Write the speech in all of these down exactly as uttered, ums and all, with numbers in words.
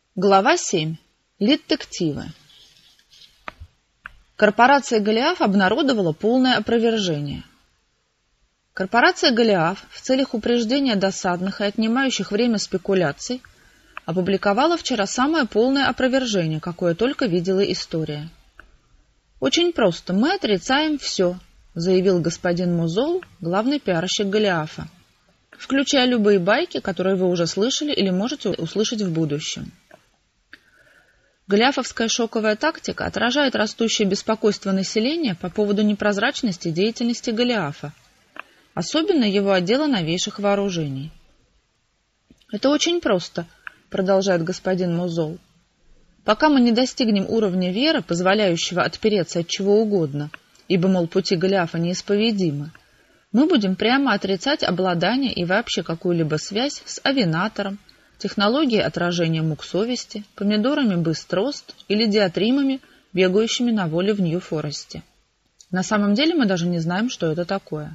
Глава семь. Литтективы. Корпорация Голиаф обнародовала полное опровержение. Корпорация Голиаф в целях упреждения досадных и отнимающих время спекуляций опубликовала вчера самое полное опровержение, какое только видела история. «Очень просто, мы отрицаем все», — заявил господин Мозол, главный пиарщик Голиафа, включая любые байки, которые вы уже слышали или можете услышать в будущем. Голиафовская шоковая тактика отражает растущее беспокойство населения по поводу непрозрачности деятельности Голиафа, особенно его отдела новейших вооружений. «Это очень просто», — продолжает господин Мозол. «Пока мы не достигнем уровня веры, позволяющего отпереться от чего угодно, ибо, мол, пути Голиафа неисповедимы, мы будем прямо отрицать обладание и вообще какую-либо связь с авинатором, технологией отражения мук совести, помидорами быстрост или диатримами, бегающими на воле в Нью-Форесте. На самом деле мы даже не знаем, что это такое».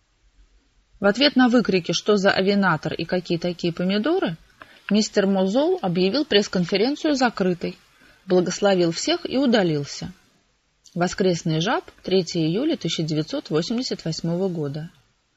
В ответ на выкрики «Что за авинатор и какие такие помидоры?» мистер Мозол объявил пресс-конференцию закрытой, благословил всех и удалился. Воскресный жаб, третьего июля тысяча девятьсот восемьдесят восьмого года.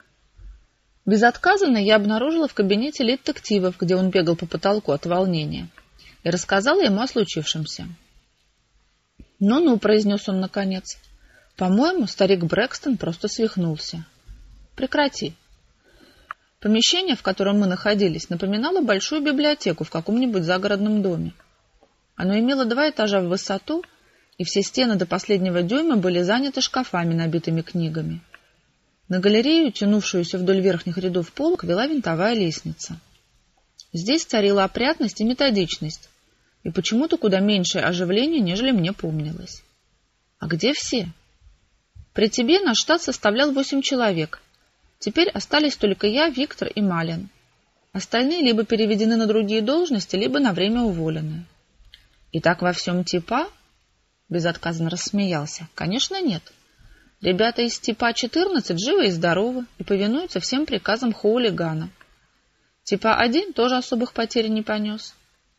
Безотказанно я обнаружила в кабинете литтективов, где он бегал по потолку от волнения, и рассказала ему о случившемся. «Ну-ну», — произнес он наконец, — «по-моему, старик Брэкстон просто свихнулся». «Прекрати». Помещение, в котором мы находились, напоминало большую библиотеку в каком-нибудь загородном доме. Оно имело два этажа в высоту, и все стены до последнего дюйма были заняты шкафами, набитыми книгами. На галерею, тянувшуюся вдоль верхних рядов полок, вела винтовая лестница. Здесь царила опрятность и методичность, и почему-то куда меньшее оживление, нежели мне помнилось. А где все? При тебе наш штат составлял восемь человек. Теперь остались только я, Виктор и Малин. Остальные либо переведены на другие должности, либо на время уволены. И так во всем типа? Безотказно рассмеялся. Конечно, нет. Ребята из типа четырнадцать живы и здоровы и повинуются всем приказам Хоулигана. Типа один тоже особых потерь не понес.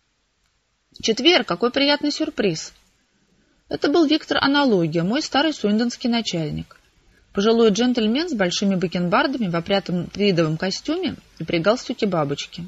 Четверг, какой приятный сюрприз. Это был Виктор Аналогия, мой старый суиндонский начальник. Пожилой джентльмен с большими бакенбардами в опрятном твидовом костюме и при галстуке бабочки.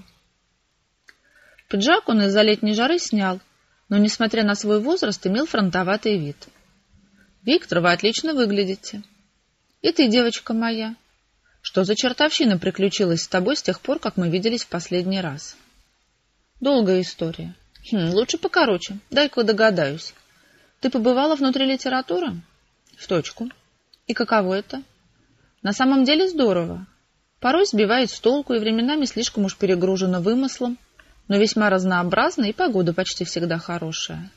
Пиджак он из-за летней жары снял, но, несмотря на свой возраст, имел фронтоватый вид. «Виктор, вы отлично выглядите. И ты, девочка моя. Что за чертовщина приключилась с тобой с тех пор, как мы виделись в последний раз?» «Долгая история. Хм, лучше покороче. Дай-ка догадаюсь. Ты побывала внутри литературы?» «В точку. И каково это?» «На самом деле здорово. Порой сбивает с толку и временами слишком уж перегружено вымыслом, но весьма разнообразно, и погода почти всегда хорошая.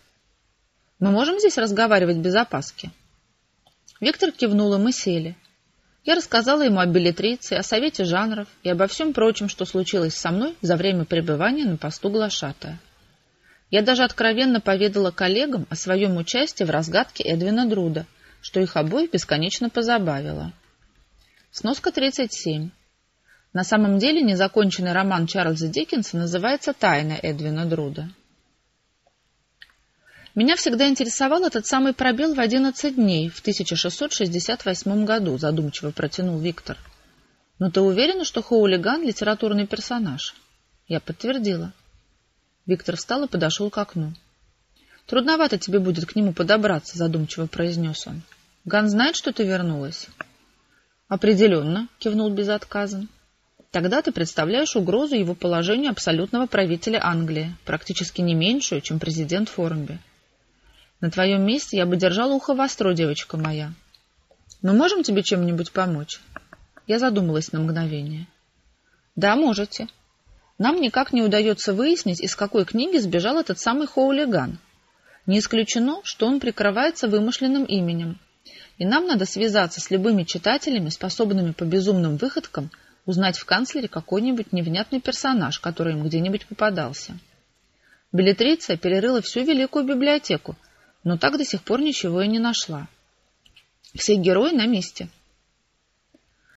Мы можем здесь разговаривать без опаски?» Виктор кивнул, и мы сели. Я рассказала ему о беллетрице, о совете жанров и обо всем прочем, что случилось со мной за время пребывания на посту глашатая. Я даже откровенно поведала коллегам о своем участии в разгадке Эдвина Друда, что их обоих бесконечно позабавило. Сноска тридцать семь. На самом деле незаконченный роман Чарльза Диккенса называется «Тайна Эдвина Друда». «Меня всегда интересовал этот самый пробел в одиннадцать дней в тысяча шестьсот шестьдесят восьмом году», задумчиво протянул Виктор. «Но ты уверена, что Хоулиган — литературный персонаж?» Я подтвердила. Виктор встал и подошел к окну. «Трудновато тебе будет к нему подобраться», — задумчиво произнес он. «Ган знает, что ты вернулась?» «Определенно», — кивнул безотказно. «Тогда ты представляешь угрозу его положению абсолютного правителя Англии, практически не меньшую, чем президент Формби. На твоем месте я бы держала ухо востро, девочка моя. Мы можем тебе чем-нибудь помочь?» Я задумалась на мгновение. «Да, можете. Нам никак не удается выяснить, из какой книги сбежал этот самый Хоулиган. Не исключено, что он прикрывается вымышленным именем, и нам надо связаться с любыми читателями, способными по безумным выходкам узнать в канцлере какой-нибудь невнятный персонаж, который им где-нибудь попадался. Беллетрица перерыла всю великую библиотеку, но так до сих пор ничего и не нашла. Все герои на месте.